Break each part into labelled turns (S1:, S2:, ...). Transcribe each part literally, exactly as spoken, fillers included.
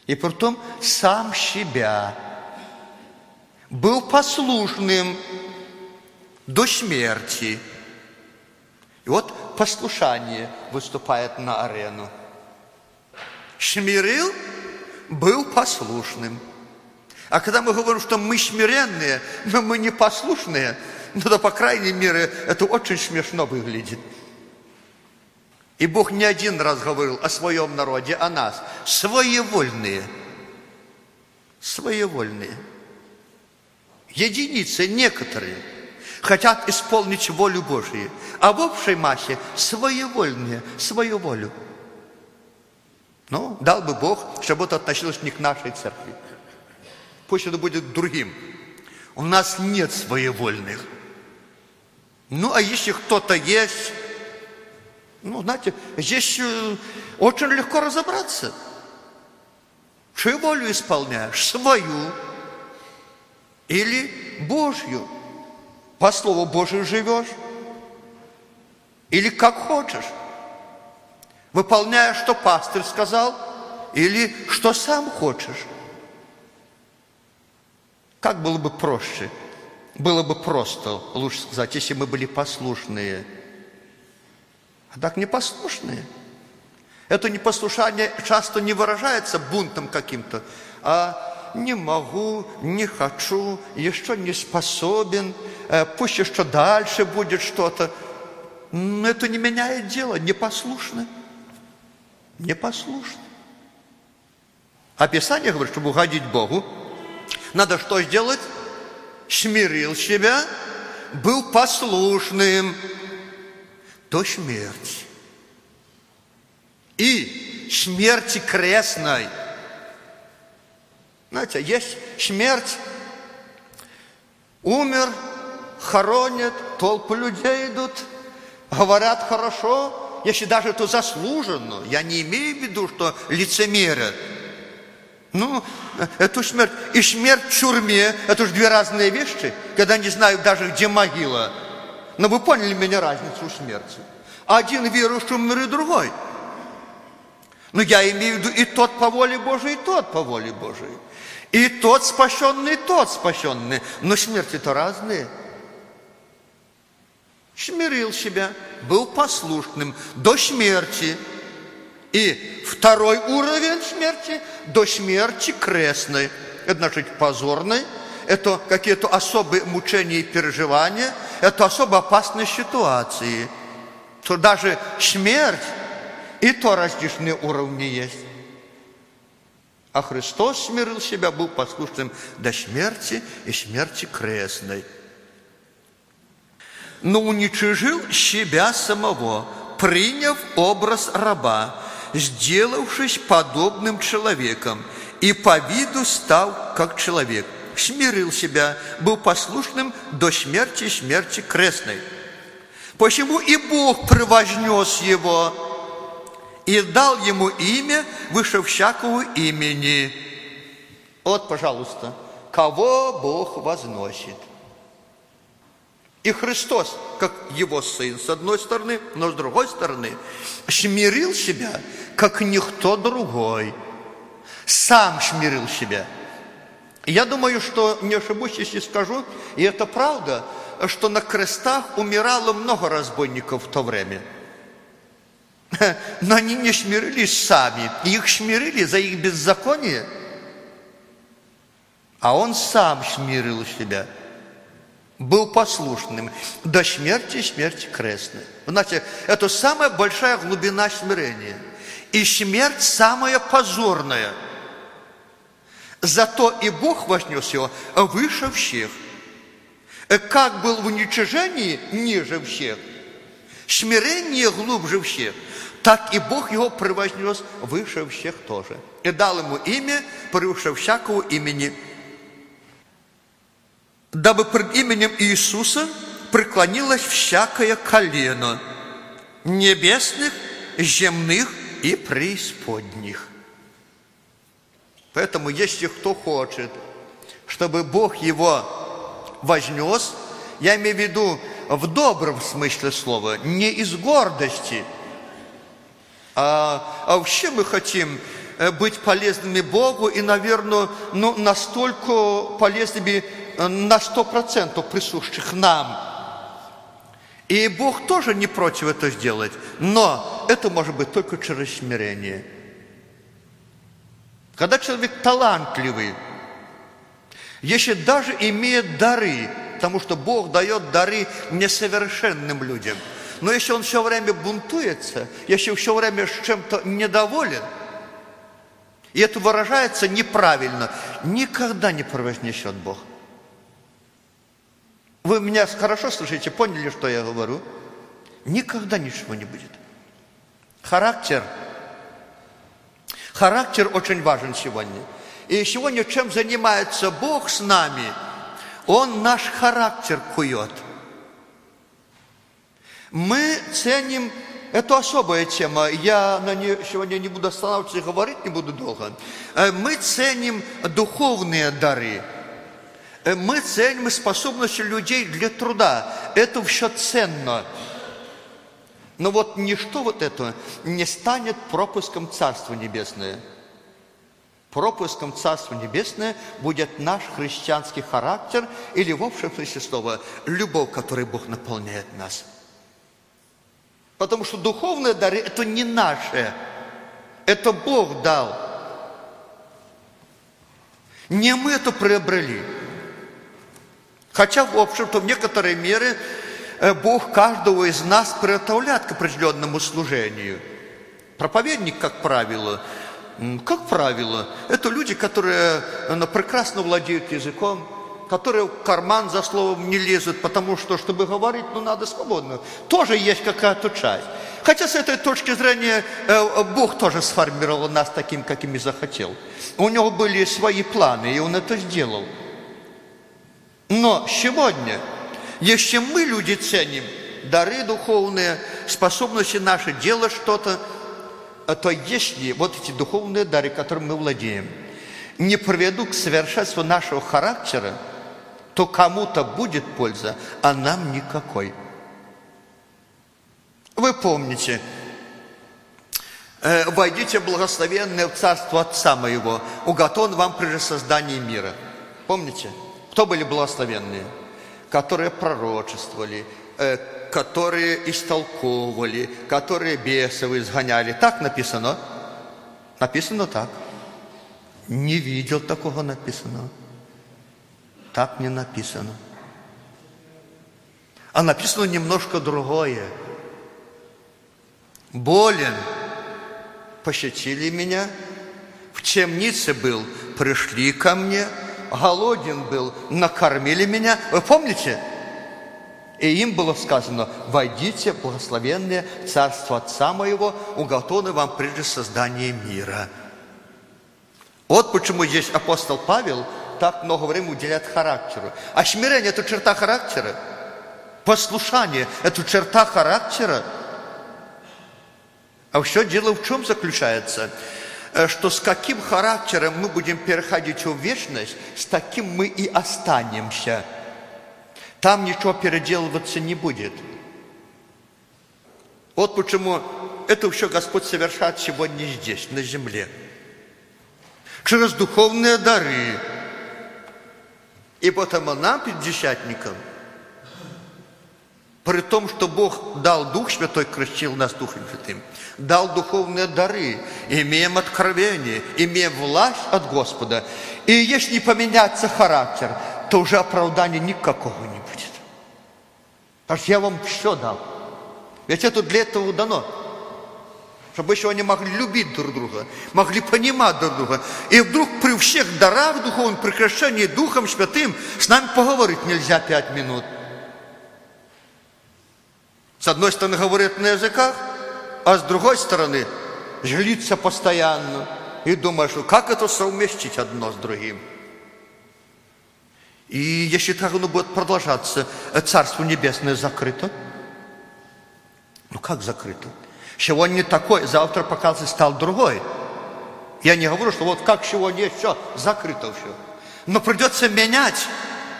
S1: и притом сам себя, был послушным до смерти. И вот послушание выступает на арену. Смирил, был послушным. А когда мы говорим, что мы смиренные, но мы непослушные, ну да, по крайней мере, это очень смешно выглядит. И Бог не один раз говорил о своем народе, о нас. Своевольные. Своевольные. Единицы, некоторые, хотят исполнить волю Божию, а в общей массе своевольные, свою волю. Ну, дал бы Бог, чтобы это относилось не к нашей церкви. Пусть это будет другим. У нас нет своевольных. Ну, а если кто-то есть, ну, знаете, здесь очень легко разобраться. Чью волю исполняешь? Свою или Божью? По слову Божию живешь? Или как хочешь? Выполняешь, что пастырь сказал, или что сам хочешь? Как было бы проще? Было бы просто, лучше сказать, если мы были послушные. А так непослушные. Это непослушание часто не выражается бунтом каким-то, а не могу, не хочу, еще не способен, пусть еще дальше будет что-то. Но это не меняет дело, непослушны. Непослушны. А Писание говорит, чтобы угодить Богу, надо что сделать? Смирил себя, был послушным до смерти. И смерти крестной. Знаете, есть смерть, умер, хоронят, толпы людей идут, говорят хорошо, если даже это заслуженно. Я не имею в виду, что лицемерят. Ну, эту смерть. И смерть в тюрьме, это же две разные вещи, когда не знаю даже, где могила. Но вы поняли меня разницу в смерти. Один верующий умер, и другой. Но я имею в виду и тот по воле Божией, и тот по воле Божией. И тот спасенный, и тот спасенный. Но смерти-то разные. Смирил себя, был послушным до смерти. И второй уровень смерти до смерти крестной. Это значит позорной. Это какие-то особые мучения и переживания. Это особо опасные ситуации. То даже смерть, и то различные уровни есть. А Христос смирил себя, был послушным до смерти и смерти крестной. Но уничижил себя самого, приняв образ раба, сделавшись подобным человеком, и по виду стал как человек. Смирил себя, был послушным до смерти и смерти крестной. Посему и Бог превознес его и дал ему имя выше всякого имени. Вот, пожалуйста, кого Бог возносит. И Христос, как его Сын, с одной стороны, но с другой стороны, смирил себя, как никто другой. Сам смирил себя. Я думаю, что не ошибусь, если скажу, и это правда, что на крестах умирало много разбойников в то время. Но они не смирились сами. Их смирили за их беззаконие. А он сам смирил себя. Был послушным до смерти и смерти крестной. Знаете, это самая большая глубина смирения. И смерть самая позорная. Зато и Бог вознес его выше всех. Как был в уничижении ниже всех, смирение глубже всех, так и Бог его превознес выше всех тоже. И дал ему имя превыше всякого имени, дабы пред именем Иисуса преклонилось всякое колено небесных, земных и преисподних. Поэтому, если кто хочет, чтобы Бог его вознес, я имею в виду в добром смысле слова, не из гордости, а, а вообще мы хотим быть полезными Богу и, наверное, ну, настолько полезными на сто процентов присущих нам. И Бог тоже не против это сделать, но это может быть только через смирение. Когда человек талантливый, если даже имеет дары, потому что Бог дает дары несовершенным людям, но если он все время бунтуется, если все время с чем-то недоволен, и это выражается неправильно, никогда не превознесет Бог. Вы меня хорошо слышите, поняли, что я говорю? Никогда ничего не будет. Характер. Характер очень важен сегодня. И сегодня чем занимается Бог с нами? Он наш характер кует. Мы ценим, это особая тема, я на нее сегодня не буду останавливаться и говорить не буду долго. Мы ценим духовные дары. Мы ценим способности людей для труда. Это все ценно. Но вот ничто вот это не станет пропуском Царства Небесное. Пропуском Царства Небесное будет наш христианский характер, или в общем смысле слова, любовь, которой Бог наполняет нас. Потому что духовные дары – это не наши, это Бог дал. Не мы это приобрели. Хотя, в общем-то, в некоторой мере Бог каждого из нас приготовляет к определенному служению. Проповедник, как правило, как правило, это люди, которые ну, прекрасно владеют языком, которые в карман за словом не лезут, потому что, чтобы говорить, ну, надо свободно. Тоже есть какая-то часть. Хотя с этой точки зрения Бог тоже сформировал нас таким, каким и захотел. У него были свои планы, и Он это сделал. Но сегодня, если мы, люди, ценим дары духовные, способности наши делать что-то, то если вот эти духовные дары, которыми мы владеем, не приведут к совершенству нашего характера, то кому-то будет польза, а нам никакой. Вы помните, «Войдите, благословенные, в царство Отца моего, уготован вам прежде создания мира». Помните? Кто были благословенные? Которые пророчествовали, которые истолковывали, которые бесов изгоняли. Так написано? Написано так. Не видел такого написано. Так не написано. А написано немножко другое. Болен, посетили меня, в темнице был, пришли ко мне, голоден был, накормили меня. Вы помните? И им было сказано: войдите, благословенные, в царство Отца моего, уготовано вам прежде создания мира. Вот почему здесь апостол Павел так много времени уделяет характеру. А смирение – это черта характера. Послушание – это черта характера. А все дело в чем заключается? Что с каким характером мы будем переходить в вечность, с таким мы и останемся. Там ничего переделываться не будет. Вот почему это все Господь совершает сегодня здесь, на земле. Через духовные дары. И потому нам, пятидесятникам, при том, что Бог дал Дух Святой, крестил нас Духом Святым, дал духовные дары, имеем откровение, имеем власть от Господа. И если не поменяется характер, то уже оправдания никакого не будет. Потому что я вам все дал. Ведь это для этого дано. Чтобы еще они могли любить друг друга, могли понимать друг друга. И вдруг при всех дарах духовном, при крещении Духом Святым, с нами поговорить нельзя пять минут. С одной стороны говорит на языках, а с другой стороны злится постоянно. И думаешь, как это совместить одно с другим. И если так оно будет продолжаться, Царство Небесное закрыто. Ну как закрыто? Сегодня такой, завтра показывается, стал другой. Я не говорю, что вот как сегодня есть, все, закрыто все. Но придется менять.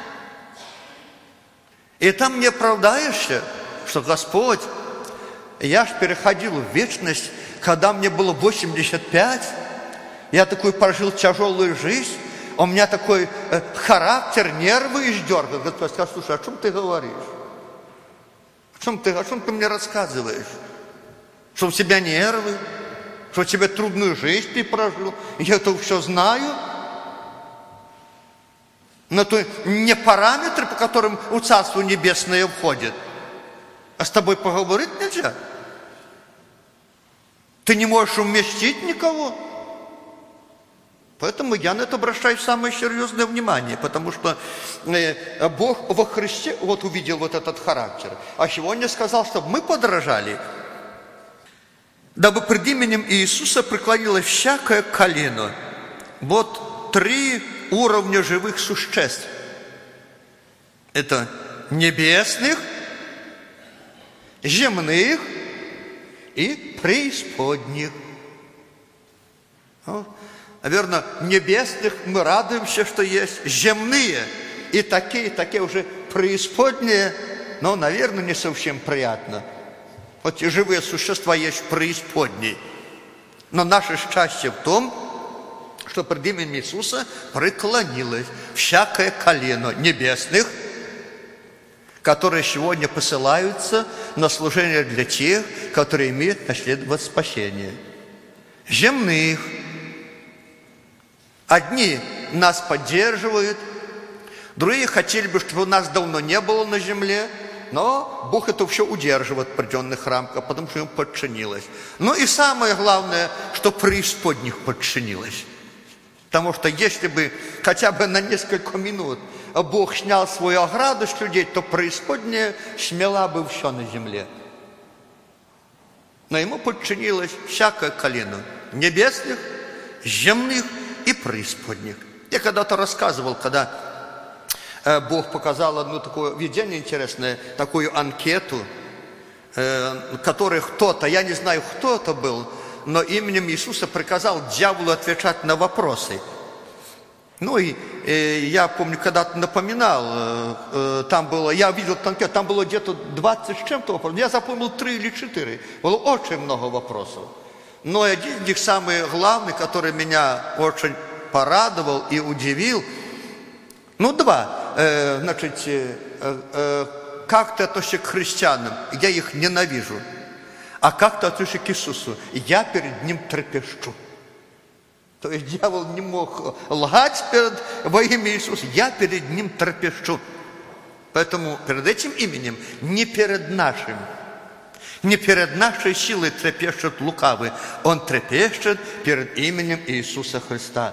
S1: И там не оправдаешься, что Господь, я ж переходил в вечность, когда мне было восемьдесят пять, Я такой прожил тяжелую жизнь, у меня такой э, характер, нервы издерганы. Господь сказал: слушай, о чем ты говоришь? О чем ты, о чем ты мне рассказываешь? Что у тебя нервы, что у тебя трудную жизнь ты прожил. Я это все знаю. Но то не параметры, по которым у Царства Небесное входит. А с тобой поговорить нельзя. Ты не можешь уместить никого. Поэтому я на это обращаю самое серьезное внимание, потому что э, Бог во Христе вот увидел вот этот характер. А сегодня сказал, чтобы мы подражали, дабы пред именем Иисуса преклонилось всякое колено. Вот три уровня живых существ. Это небесных, земных и преисподних. Наверное, небесных мы радуемся, что есть, земные и такие, и такие уже преисподние, но, наверное, не совсем приятно. Вот и живые существа есть в преисподней. Но наше счастье в том, что пред именем Иисуса преклонилось всякое колено небесных, которые сегодня посылаются на служение для тех, которые имеют наследовать спасение. Земных. Одни нас поддерживают, другие хотели бы, чтобы нас давно не было на земле, но Бог это все удерживает в определенных рамках, потому что ему подчинилось. Ну и самое главное, что преисподних подчинилось. Потому что если бы хотя бы на несколько минут Бог снял свою ограду с людей, то преисподняя смела бы все на земле. Но ему подчинилось всякое колено небесных, земных и преисподних. Я когда-то рассказывал, когда э, Бог показал одно такое видение интересное, такую анкету, э, которой кто-то, я не знаю, кто это был, но именем Иисуса приказал дьяволу отвечать на вопросы. Ну и э, я помню, когда-то напоминал, э, э, там было, я видел анкету, там было где-то двадцать с чем-то вопросов, я запомнил три или четыре, было очень много вопросов. Но один из них, самый главный, который меня очень порадовал и удивил, ну, два, э, значит, э, э, как ты относишься к христианам? Я их ненавижу. А как ты относишься к Иисусу? Я перед Ним трепещу. То есть дьявол не мог лгать перед, во имя Иисуса. Я перед Ним трепещу. Поэтому перед этим именем, не перед нашим, не перед нашей силой трепещет лукавый. Он трепещет перед именем Иисуса Христа.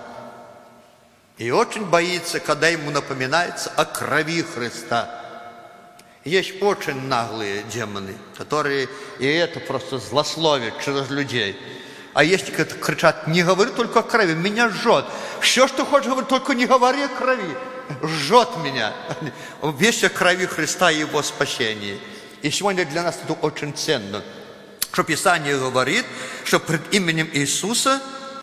S1: И очень боится, когда ему напоминается о крови Христа. Есть очень наглые демоны, которые и это просто злословят через людей. А есть, которые кричат: не говори только о крови, меня жжет. Все, что хочешь говорить, только не говори о крови. Жжет меня. Весть о крови Христа и Его спасении. И сегодня для нас это очень ценно, что Писание говорит, что пред именем Иисуса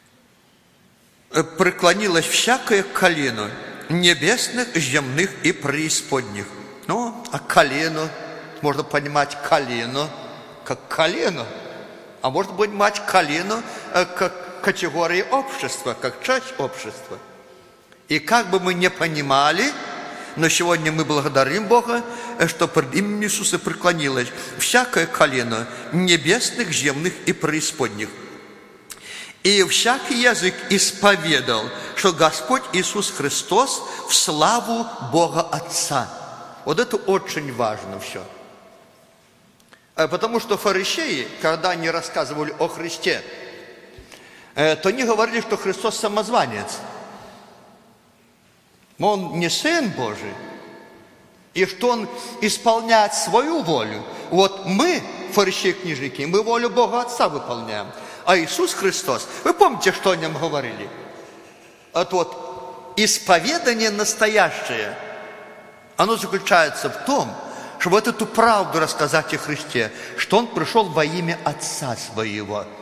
S1: преклонилось всякое колено небесных, земных и преисподних. Ну, а колено, можно понимать колено, как колено, а можно понимать колено как категория общества, как часть общества. И как бы мы ни понимали, но сегодня мы благодарим Бога, что пред именем Иисуса преклонилось всякое колено небесных, земных и преисподних. И всякий язык исповедал, что Господь Иисус Христос в славу Бога Отца. Вот это очень важно все. Потому что фарисеи, когда они рассказывали о Христе, то они говорили, что Христос самозванец. Он не Сын Божий, и что Он исполняет свою волю. Вот мы, фарисеи-книжники, мы волю Бога Отца выполняем. А Иисус Христос, вы помните, что о Нем говорили? Это вот исповедание настоящее, оно заключается в том, чтобы вот эту правду рассказать о Христе, что Он пришел во имя Отца Своего.